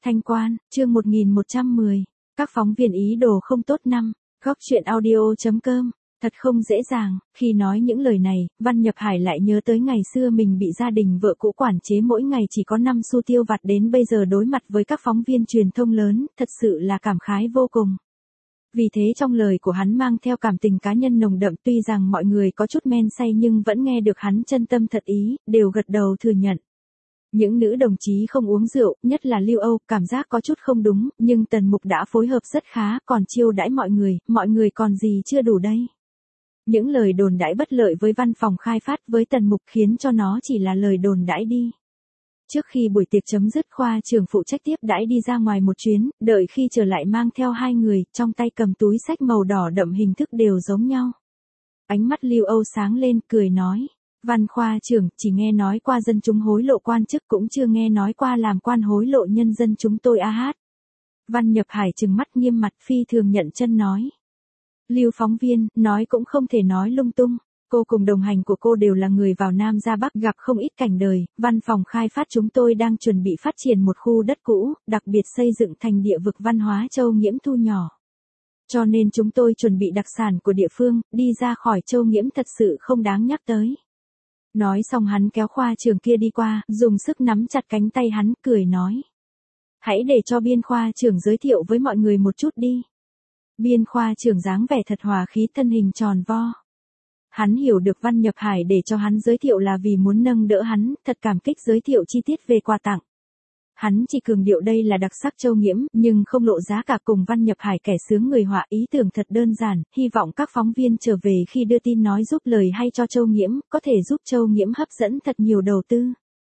Thanh Quan, chương 1110. Các phóng viên ý đồ không tốt năm. Góc truyện audio.com. Thật không dễ dàng, khi nói những lời này, Văn Nhập Hải lại nhớ tới ngày xưa mình bị gia đình vợ cũ quản chế mỗi ngày chỉ có 5 xu tiêu vặt, đến bây giờ đối mặt với các phóng viên truyền thông lớn, thật sự là cảm khái vô cùng. Vì thế trong lời của hắn mang theo cảm tình cá nhân nồng đậm, tuy rằng mọi người có chút men say nhưng vẫn nghe được hắn chân tâm thật ý, đều gật đầu thừa nhận. Những nữ đồng chí không uống rượu, nhất là Lưu Âu, cảm giác có chút không đúng, nhưng Tần Mục đã phối hợp rất khá, còn chiêu đãi mọi người còn gì chưa đủ đây. Những lời đồn đãi bất lợi với văn phòng khai phát với Tần Mục khiến cho nó chỉ là lời đồn đãi đi. Trước khi buổi tiệc chấm dứt, khoa trưởng phụ trách tiếp đãi đi ra ngoài một chuyến, đợi khi trở lại mang theo hai người, trong tay cầm túi xách màu đỏ đậm, hình thức đều giống nhau. Ánh mắt Lưu Âu sáng lên, cười nói. Văn khoa trưởng, chỉ nghe nói qua dân chúng hối lộ quan chức, cũng chưa nghe nói qua làm quan hối lộ nhân dân chúng tôi a hát. Văn Nhập Hải trừng mắt nghiêm mặt, phi thường nhận chân nói. Lưu phóng viên, nói cũng không thể nói lung tung. Cô cùng đồng hành của cô đều là người vào Nam ra Bắc, gặp không ít cảnh đời. Văn phòng khai phát chúng tôi đang chuẩn bị phát triển một khu đất cũ, đặc biệt xây dựng thành địa vực văn hóa Châu Nghiễm thu nhỏ. Cho nên chúng tôi chuẩn bị đặc sản của địa phương, đi ra khỏi Châu Nghiễm thật sự không đáng nhắc tới. Nói xong hắn kéo khoa trưởng kia đi qua, dùng sức nắm chặt cánh tay hắn, cười nói. Hãy để cho biên khoa trưởng giới thiệu với mọi người một chút đi. Biên khoa trưởng dáng vẻ thật hòa khí, thân hình tròn vo. Hắn hiểu được Văn Nhập Hải để cho hắn giới thiệu là vì muốn nâng đỡ hắn, thật cảm kích giới thiệu chi tiết về quà tặng. Hắn chỉ cường điệu đây là đặc sắc Châu Nghiễm, nhưng không lộ giá cả, cùng Văn Nhập Hải kẻ sướng người họa, ý tưởng thật đơn giản, hy vọng các phóng viên trở về khi đưa tin nói giúp lời hay cho Châu Nghiễm, có thể giúp Châu Nghiễm hấp dẫn thật nhiều đầu tư.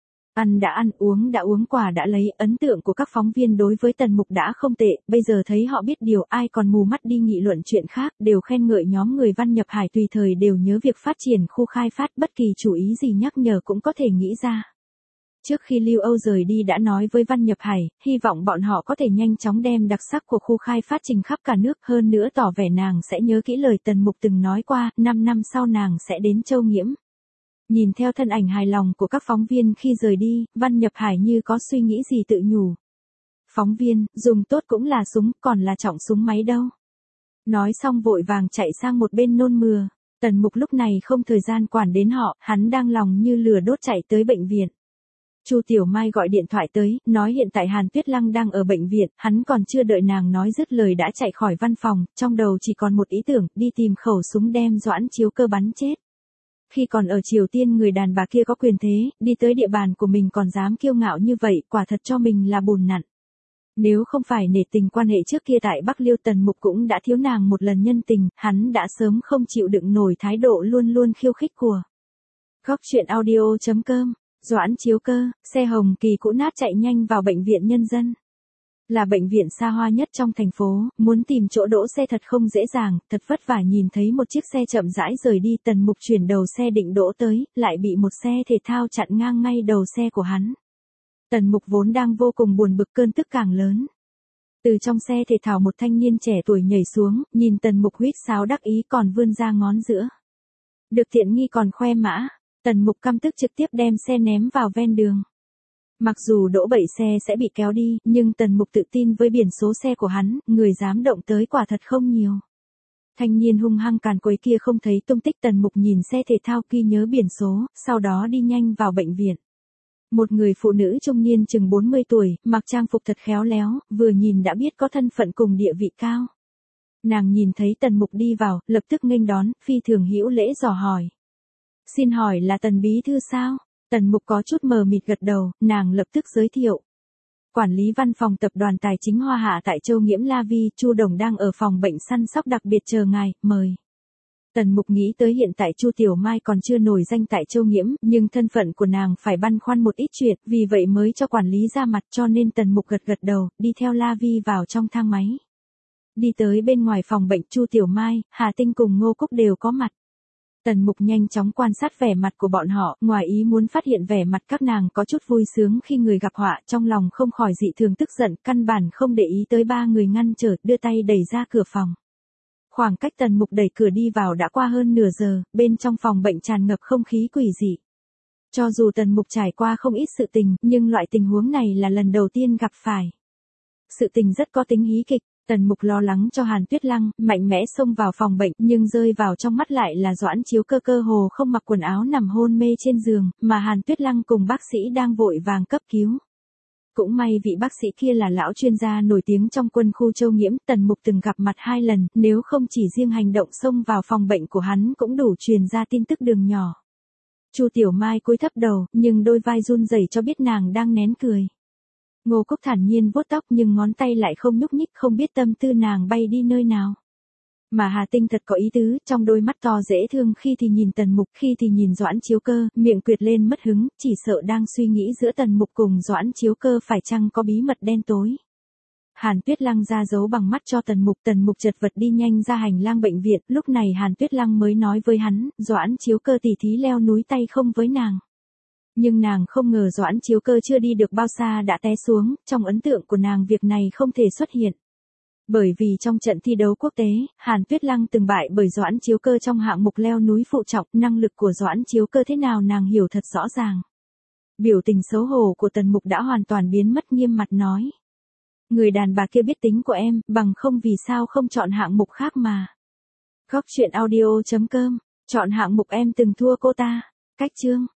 Ăn đã ăn, uống đã uống, quà đã lấy, ấn tượng của các phóng viên đối với Tần Mục đã không tệ, bây giờ thấy họ biết điều, ai còn mù mắt đi nghị luận chuyện khác, đều khen ngợi nhóm người Văn Nhập Hải, tùy thời đều nhớ việc phát triển khu khai phát, bất kỳ chủ ý gì nhắc nhở cũng có thể nghĩ ra. Trước khi Lưu Âu rời đi đã nói với Văn Nhập Hải, hy vọng bọn họ có thể nhanh chóng đem đặc sắc của khu khai phát trình khắp cả nước, hơn nữa tỏ vẻ nàng sẽ nhớ kỹ lời Tần Mục từng nói qua, 5 năm sau nàng sẽ đến Châu Nghiễm. Nhìn theo thân ảnh hài lòng của các phóng viên khi rời đi, Văn Nhập Hải như có suy nghĩ gì tự nhủ. Phóng viên, dùng tốt cũng là súng, còn là trọng súng máy đâu. Nói xong vội vàng chạy sang một bên nôn mửa. Tần Mục lúc này không thời gian quản đến họ, hắn đang lòng như lửa đốt chạy tới bệnh viện. Chu Tiểu Mai gọi điện thoại tới, nói hiện tại Hàn Tuyết Lăng đang ở bệnh viện, hắn còn chưa đợi nàng nói dứt lời đã chạy khỏi văn phòng, trong đầu chỉ còn một ý tưởng, đi tìm khẩu súng đem Doãn Chiếu Cơ bắn chết. Khi còn ở Triều Tiên người đàn bà kia có quyền thế, đi tới địa bàn của mình còn dám kiêu ngạo như vậy, quả thật cho mình là bùn nặn. Nếu không phải nể tình quan hệ trước kia tại Bắc Liêu, Tần Mục cũng đã thiếu nàng một lần nhân tình, hắn đã sớm không chịu đựng nổi thái độ luôn luôn khiêu khích của. Góc truyện audio.com. Doãn Chiếu Cơ, xe hồng kỳ cũ nát chạy nhanh vào bệnh viện nhân dân. Là bệnh viện xa hoa nhất trong thành phố, muốn tìm chỗ đỗ xe thật không dễ dàng, thật vất vả nhìn thấy một chiếc xe chậm rãi rời đi. Tần Mục chuyển đầu xe định đỗ tới, lại bị một xe thể thao chặn ngang ngay đầu xe của hắn. Tần Mục vốn đang vô cùng buồn bực, cơn tức càng lớn. Từ trong xe thể thao một thanh niên trẻ tuổi nhảy xuống, nhìn Tần Mục huýt sáo đắc ý còn vươn ra ngón giữa. Được tiện nghi còn khoe mã. Tần Mục căm tức trực tiếp đem xe ném vào ven đường. Mặc dù đỗ bậy xe sẽ bị kéo đi, nhưng Tần Mục tự tin với biển số xe của hắn, người dám động tới quả thật không nhiều. Thanh niên hung hăng càn quấy kia không thấy tung tích. Tần Mục nhìn xe thể thao ghi nhớ biển số, sau đó đi nhanh vào bệnh viện. Một người phụ nữ trung niên chừng 40 tuổi, mặc trang phục thật khéo léo, vừa nhìn đã biết có thân phận cùng địa vị cao. Nàng nhìn thấy Tần Mục đi vào, lập tức nghênh đón, phi thường hữu lễ dò hỏi. Xin hỏi là Tần bí thư sao? Tần Mục có chút mờ mịt gật đầu, nàng lập tức giới thiệu. Quản lý văn phòng tập đoàn tài chính Hoa Hạ tại Châu Nghiễm La Vi, Chu Đồng đang ở phòng bệnh săn sóc đặc biệt chờ ngài, mời. Tần Mục nghĩ tới hiện tại Chu Tiểu Mai còn chưa nổi danh tại Châu Nghiễm, nhưng thân phận của nàng phải băn khoăn một ít chuyện, vì vậy mới cho quản lý ra mặt, cho nên Tần Mục gật đầu, đi theo La Vi vào trong thang máy. Đi tới bên ngoài phòng bệnh, Chu Tiểu Mai, Hà Tinh cùng Ngô Cúc đều có mặt. Tần Mục nhanh chóng quan sát vẻ mặt của bọn họ, ngoài ý muốn phát hiện vẻ mặt các nàng có chút vui sướng khi người gặp họa, trong lòng không khỏi dị thường tức giận, căn bản không để ý tới ba người ngăn trở, đưa tay đẩy ra cửa phòng. Khoảng cách Tần Mục đẩy cửa đi vào đã qua hơn nửa giờ, bên trong phòng bệnh tràn ngập không khí quỷ dị. Cho dù Tần Mục trải qua không ít sự tình, nhưng loại tình huống này là lần đầu tiên gặp phải. sự tình rất có tính hí kịch. Tần Mục lo lắng cho Hàn Tuyết Lăng, mạnh mẽ xông vào phòng bệnh, nhưng rơi vào trong mắt lại là Doãn Chiếu Cơ cơ hồ không mặc quần áo nằm hôn mê trên giường, mà Hàn Tuyết Lăng cùng bác sĩ đang vội vàng cấp cứu. Cũng may vị bác sĩ kia là lão chuyên gia nổi tiếng trong quân khu Châu Nghiễm, Tần Mục từng gặp mặt 2 lần, nếu không chỉ riêng hành động xông vào phòng bệnh của hắn cũng đủ truyền ra tin tức đường nhỏ. Chu Tiểu Mai cúi thấp đầu, nhưng đôi vai run rẩy cho biết nàng đang nén cười. Ngô Cốc thản nhiên vuốt tóc nhưng ngón tay lại không nhúc nhích, không biết tâm tư nàng bay đi nơi nào. Mà Hà Tinh thật có ý tứ, trong đôi mắt to dễ thương khi thì nhìn Tần Mục, khi thì nhìn Doãn Chiếu Cơ, miệng quyệt lên mất hứng, chỉ sợ đang suy nghĩ giữa Tần Mục cùng Doãn Chiếu Cơ phải chăng có bí mật đen tối. Hàn Tuyết Lăng ra dấu bằng mắt cho Tần Mục chật vật đi nhanh ra hành lang bệnh viện, lúc này Hàn Tuyết Lăng mới nói với hắn, Doãn Chiếu Cơ tỉ thí leo núi tay không với nàng. Nhưng nàng không ngờ Doãn Chiếu Cơ chưa đi được bao xa đã té xuống, trong ấn tượng của nàng việc này không thể xuất hiện. Bởi vì trong trận thi đấu quốc tế, Hàn Tuyết Lăng từng bại bởi Doãn Chiếu Cơ trong hạng mục leo núi phụ trọng, năng lực của Doãn Chiếu Cơ thế nào nàng hiểu thật rõ ràng. Biểu tình xấu hổ của Tần Mục đã hoàn toàn biến mất, nghiêm mặt nói. Người đàn bà kia biết tính của em, bằng không vì sao không chọn hạng mục khác mà. Góc truyện audio.com, chọn hạng mục em từng thua cô ta. Cách chương.